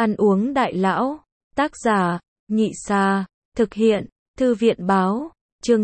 Ăn uống đại lão. Tác giả, Nhị Xa. Thực hiện, Thư viện báo. Chương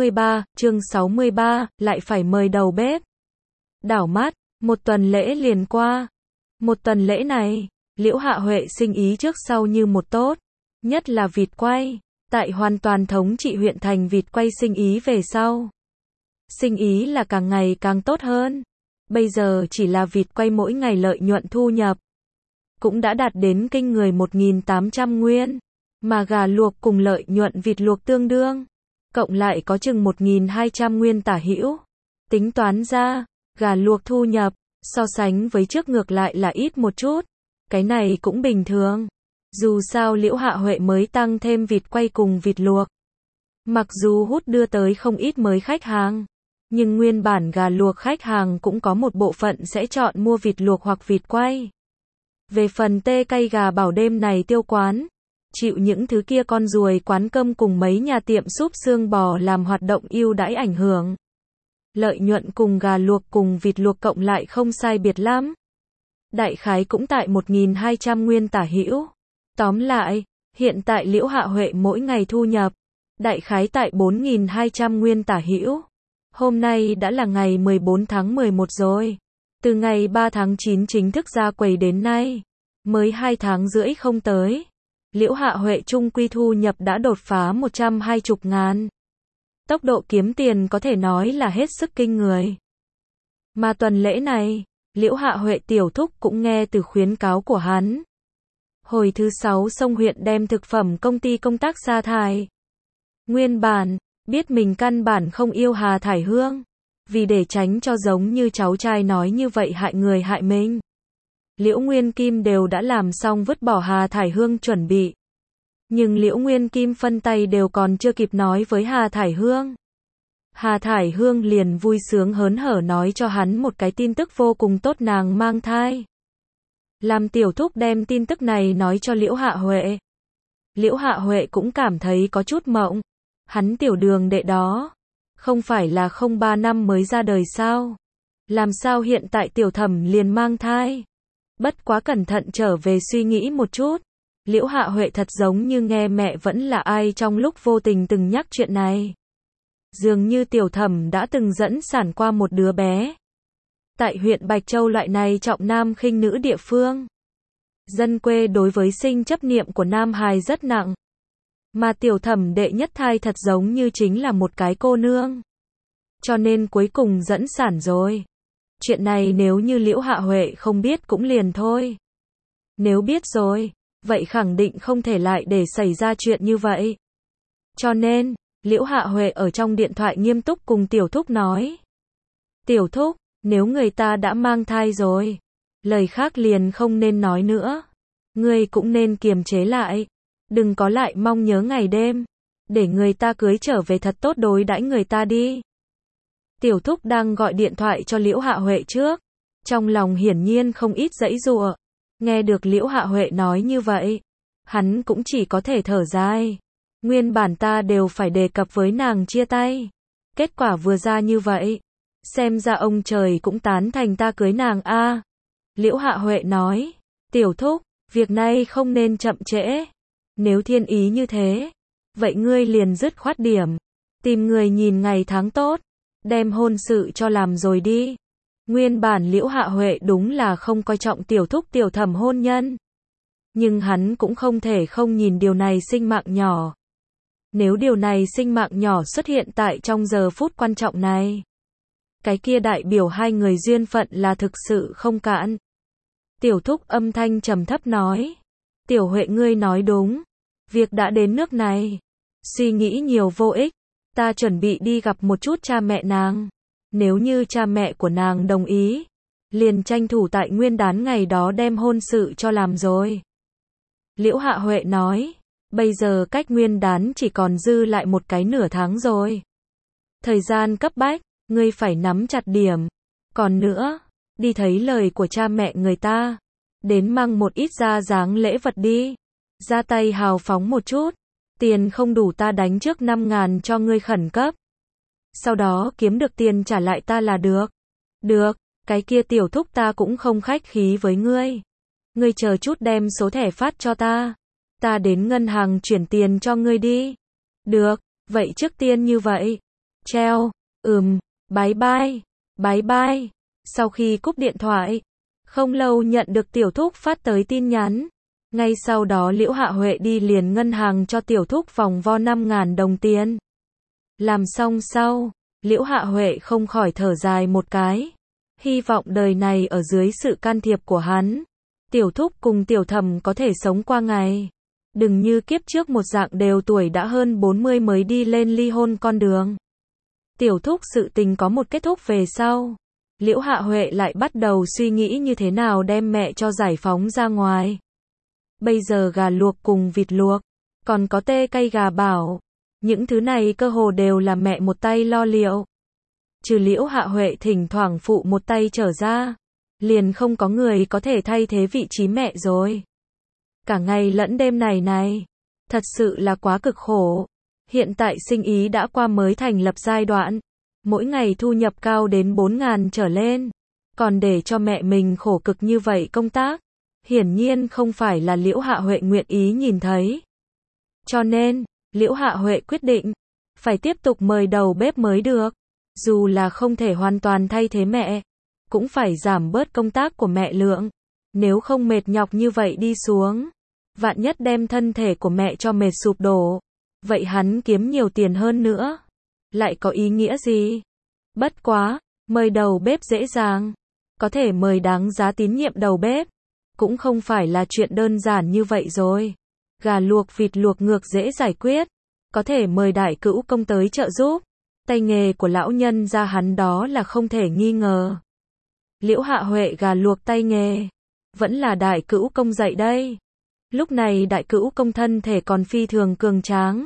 63, lại phải mời đầu bếp. Đảo mắt, một tuần lễ liền qua. Một tuần lễ này, Liễu Hạ Huệ sinh ý trước sau như một tốt. Nhất là vịt quay. Tại hoàn toàn thống trị huyện thành vịt quay sinh ý về sau. Sinh ý là càng ngày càng tốt hơn. Bây giờ chỉ là vịt quay mỗi ngày lợi nhuận thu nhập cũng đã đạt đến kinh người 1.800 nguyên. Mà gà luộc cùng lợi nhuận vịt luộc tương đương. Cộng lại có chừng 1.200 nguyên tả hữu. Tính toán ra, gà luộc thu nhập, so sánh với trước ngược lại là ít một chút. Cái này cũng bình thường. Dù sao Liễu Hạ Huệ mới tăng thêm vịt quay cùng vịt luộc. Mặc dù hút đưa tới không ít mới khách hàng. Nhưng nguyên bản gà luộc khách hàng cũng có một bộ phận sẽ chọn mua vịt luộc hoặc vịt quay. Về phần tê cay gà bảo đêm này tiêu quán. Chịu những thứ kia con ruồi quán cơm cùng mấy nhà tiệm súp xương bò làm hoạt động ưu đãi ảnh hưởng. Lợi nhuận cùng gà luộc cùng vịt luộc cộng lại không sai biệt lắm. Đại khái cũng tại 1.200 nguyên tả hữu. Tóm lại, hiện tại Liễu Hạ Huệ mỗi ngày thu nhập, đại khái tại 4.200 nguyên tả hữu. Hôm nay đã là ngày 14 tháng 11 rồi. Từ ngày 3 tháng 9 chính thức ra quầy đến nay, mới 2 tháng rưỡi không tới. Liễu Hạ Huệ trung quy thu nhập đã đột phá 120 ngàn. Tốc độ kiếm tiền có thể nói là hết sức kinh người. Mà tuần lễ này, Liễu Hạ Huệ tiểu thúc cũng nghe từ khuyến cáo của hắn. Hồi thứ 6 Sông huyện đem thực phẩm công ty công tác sa thải. Nguyên bản, biết mình căn bản không yêu Hà Thải Hương. Vì để tránh cho giống như cháu trai nói như vậy hại người hại mình. Liễu Nguyên Kim đều đã làm xong vứt bỏ Hà Thải Hương chuẩn bị. Nhưng Liễu Nguyên Kim phân tay đều còn chưa kịp nói với Hà Thải Hương. Hà Thải Hương liền vui sướng hớn hở nói cho hắn một cái tin tức vô cùng tốt, nàng mang thai. Làm tiểu thúc đem tin tức này nói cho Liễu Hạ Huệ. Liễu Hạ Huệ cũng cảm thấy có chút mộng. Hắn tiểu đường đệ đó, không phải là 03 năm mới ra đời sao? Làm sao hiện tại tiểu thẩm liền mang thai? Bất quá cẩn thận trở về suy nghĩ một chút. Liễu Hạ Huệ thật giống như nghe mẹ vẫn là ai trong lúc vô tình từng nhắc chuyện này. Dường như tiểu thẩm đã từng dẫn sản qua một đứa bé. Tại huyện Bạch Châu loại này trọng nam khinh nữ địa phương. Dân quê đối với sinh chấp niệm của nam hài rất nặng. Mà tiểu thẩm đệ nhất thai thật giống như chính là một cái cô nương. Cho nên cuối cùng dẫn sản rồi. Chuyện này nếu như Liễu Hạ Huệ không biết cũng liền thôi. Nếu biết rồi, vậy khẳng định không thể lại để xảy ra chuyện như vậy. Cho nên, Liễu Hạ Huệ ở trong điện thoại nghiêm túc cùng tiểu thúc nói. Tiểu thúc, nếu người ta đã mang thai rồi, lời khác liền không nên nói nữa. Ngươi cũng nên kiềm chế lại. Đừng có lại mong nhớ ngày đêm. Để người ta cưới trở về thật tốt đối đãi người ta đi. Tiểu thúc đang gọi điện thoại cho Liễu Hạ Huệ trước. Trong lòng hiển nhiên không ít giãy giụa. Nghe được Liễu Hạ Huệ nói như vậy, hắn cũng chỉ có thể thở dài. Nguyên bản ta đều phải đề cập với nàng chia tay. Kết quả vừa ra như vậy. Xem ra ông trời cũng tán thành ta cưới nàng a. Liễu Hạ Huệ nói. Tiểu thúc, việc này không nên chậm trễ. Nếu thiên ý như thế, vậy ngươi liền dứt khoát điểm. Tìm người nhìn ngày tháng tốt. Đem hôn sự cho làm rồi đi. Nguyên bản Liễu Hạ Huệ đúng là không coi trọng tiểu thúc tiểu thẩm hôn nhân. Nhưng hắn cũng không thể không nhìn điều này sinh mạng nhỏ. Nếu điều này sinh mạng nhỏ xuất hiện tại trong giờ phút quan trọng này, cái kia đại biểu hai người duyên phận là thực sự không cạn. Tiểu thúc âm thanh trầm thấp nói. Tiểu Huệ ngươi nói đúng. Việc đã đến nước này. Suy nghĩ nhiều vô ích. Ta chuẩn bị đi gặp một chút cha mẹ nàng. Nếu như cha mẹ của nàng đồng ý, liền tranh thủ tại nguyên đán ngày đó đem hôn sự cho làm rồi. Liễu Hạ Huệ nói. Bây giờ cách nguyên đán chỉ còn dư lại một cái nửa tháng rồi. Thời gian cấp bách, ngươi phải nắm chặt điểm. Còn nữa, đi thấy lời của cha mẹ người ta. Đến mang một ít ra dáng lễ vật đi. Ra tay hào phóng một chút. Tiền không đủ ta đánh trước 5.000 cho ngươi khẩn cấp. Sau đó kiếm được tiền trả lại ta là được. Được, cái kia tiểu thúc ta cũng không khách khí với ngươi. Ngươi chờ chút đem số thẻ phát cho ta. Ta đến ngân hàng chuyển tiền cho ngươi đi. Được, vậy trước tiên như vậy. Treo, bye bye, bye bye. Sau khi cúp điện thoại, không lâu nhận được Tiểu Thúc phát tới tin nhắn. Ngay sau đó Liễu Hạ Huệ đi liền ngân hàng cho Tiểu Thúc vòng vo 5.000 đồng tiền. Làm xong sau, Liễu Hạ Huệ không khỏi thở dài một cái. Hy vọng đời này ở dưới sự can thiệp của hắn, Tiểu Thúc cùng Tiểu Thẩm có thể sống qua ngày. Đừng như kiếp trước một dạng đều tuổi đã hơn 40 mới đi lên ly hôn con đường. Tiểu Thúc sự tình có một kết thúc về sau. Liễu Hạ Huệ lại bắt đầu suy nghĩ như thế nào đem mẹ cho giải phóng ra ngoài. Bây giờ gà luộc cùng vịt luộc, còn có tê cay gà bảo. Những thứ này cơ hồ đều là mẹ một tay lo liệu. Trừ Liễu Hạ Huệ thỉnh thoảng phụ một tay trở ra, liền không có người có thể thay thế vị trí mẹ rồi. Cả ngày lẫn đêm này, thật sự là quá cực khổ. Hiện tại sinh ý đã qua mới thành lập giai đoạn, mỗi ngày thu nhập cao đến 4.000 trở lên. Còn để cho mẹ mình khổ cực như vậy công tác, hiển nhiên không phải là Liễu Hạ Huệ nguyện ý nhìn thấy. Cho nên, Liễu Hạ Huệ quyết định, phải tiếp tục mời đầu bếp mới được. Dù là không thể hoàn toàn thay thế mẹ, cũng phải giảm bớt công tác của mẹ lượng. Nếu không mệt nhọc như vậy đi xuống, vạn nhất đem thân thể của mẹ cho mệt sụp đổ, vậy hắn kiếm nhiều tiền hơn nữa, lại có ý nghĩa gì? Bất quá, mời đầu bếp dễ dàng, có thể mời đáng giá tín nhiệm đầu bếp, cũng không phải là chuyện đơn giản như vậy rồi. Gà luộc vịt luộc ngược dễ giải quyết, có thể mời đại cữu công tới trợ giúp. Tay nghề của lão nhân gia hắn đó là không thể nghi ngờ. Liễu Hạ Huệ gà luộc tay nghề, vẫn là đại cữu công dạy đây. Lúc này đại cữu công thân thể còn phi thường cường tráng.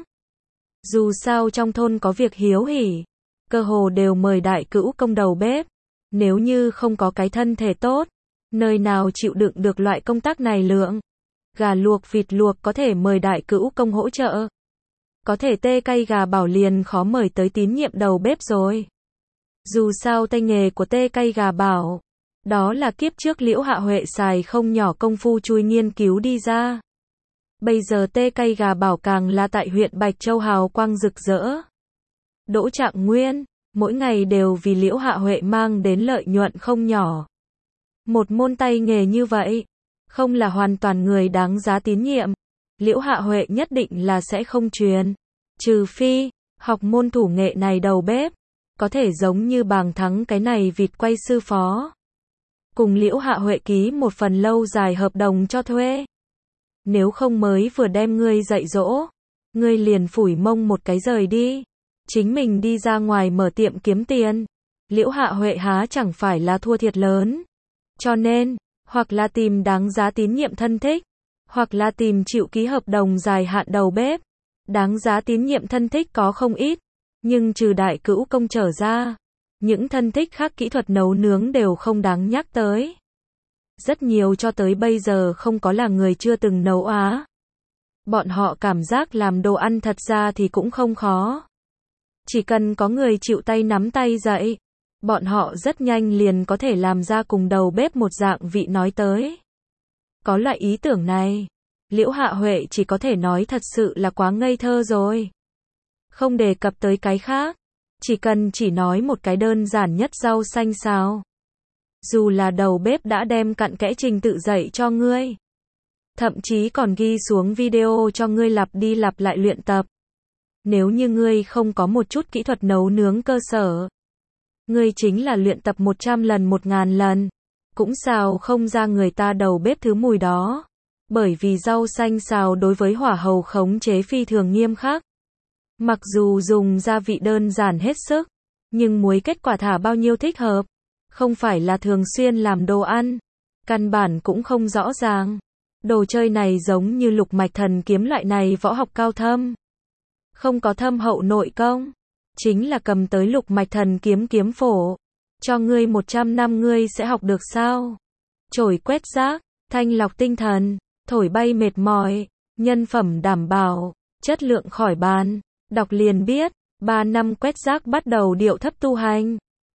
Dù sao trong thôn có việc hiếu hỉ, cơ hồ đều mời đại cữu công đầu bếp. Nếu như không có cái thân thể tốt, nơi nào chịu đựng được loại công tác này lượng. Gà luộc vịt luộc có thể mời đại cữu công hỗ trợ. Có thể tê cay gà bảo liền khó mời tới tín nhiệm đầu bếp rồi. Dù sao tay nghề của tê cay gà bảo, đó là kiếp trước Liễu Hạ Huệ xài không nhỏ công phu chui nghiên cứu đi ra. Bây giờ tê cay gà bảo càng là tại huyện Bạch Châu hào quang rực rỡ. Đỗ Trạng Nguyên, mỗi ngày đều vì Liễu Hạ Huệ mang đến lợi nhuận không nhỏ. Một môn tay nghề như vậy, không là hoàn toàn người đáng giá tín nhiệm, Liễu Hạ Huệ nhất định là sẽ không truyền. Trừ phi, học môn thủ nghệ này đầu bếp, có thể giống như Bàng Thắng cái này vịt quay sư phó. Cùng Liễu Hạ Huệ ký một phần lâu dài hợp đồng cho thuê. Nếu không mới vừa đem ngươi dạy dỗ, ngươi liền phủi mông một cái rời đi. Chính mình đi ra ngoài mở tiệm kiếm tiền. Liễu Hạ Huệ há chẳng phải là thua thiệt lớn. Cho nên, hoặc là tìm đáng giá tín nhiệm thân thích, hoặc là tìm chịu ký hợp đồng dài hạn đầu bếp. Đáng giá tín nhiệm thân thích có không ít, nhưng trừ đại cữu công trở ra, những thân thích khác kỹ thuật nấu nướng đều không đáng nhắc tới. Rất nhiều cho tới bây giờ không có là người chưa từng nấu á. Bọn họ cảm giác làm đồ ăn thật ra thì cũng không khó. Chỉ cần có người chịu tay nắm tay dạy, bọn họ rất nhanh liền có thể làm ra cùng đầu bếp một dạng vị nói tới. Có loại ý tưởng này, Liễu Hạ Huệ chỉ có thể nói thật sự là quá ngây thơ rồi. Không đề cập tới cái khác, chỉ nói một cái đơn giản nhất rau xanh xào. Dù là đầu bếp đã đem cặn kẽ trình tự dạy cho ngươi, thậm chí còn ghi xuống video cho ngươi lặp đi lặp lại luyện tập. Nếu như ngươi không có một chút kỹ thuật nấu nướng cơ sở, ngươi chính là luyện tập 100 lần 1000 lần, cũng xào không ra người ta đầu bếp thứ mùi đó. Bởi vì rau xanh xào đối với hỏa hầu khống chế phi thường nghiêm khắc. Mặc dù dùng gia vị đơn giản hết sức, nhưng muối kết quả thả bao nhiêu thích hợp, không phải là thường xuyên làm đồ ăn, căn bản cũng không rõ ràng. Đồ chơi này giống như lục mạch thần kiếm loại này võ học cao thâm, không có thâm hậu nội công, chính là cầm tới lục mạch thần kiếm kiếm phổ, cho ngươi 100 năm ngươi sẽ học được sao? Chổi quét rác, thanh lọc tinh thần, thổi bay mệt mỏi, nhân phẩm đảm bảo, chất lượng khỏi bàn. Đọc liền biết, 3 năm quét rác bắt đầu điệu thấp tu hành.